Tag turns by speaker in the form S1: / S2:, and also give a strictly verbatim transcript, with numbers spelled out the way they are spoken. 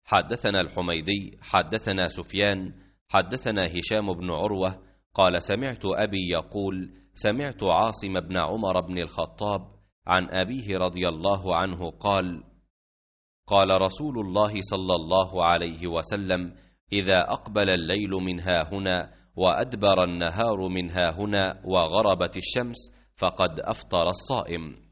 S1: حدثنا الحميدي حدثنا سفيان حدثنا هشام بن عروة قال سمعت أبي يقول سمعت عاصم بن عمر بن الخطاب عن أبيه رضي الله عنه قال قال رسول الله صلى الله عليه وسلم إذا أقبل الليل من هاهنا وأدبر النهار من هاهنا وغربت الشمس فقد أفطر الصائم.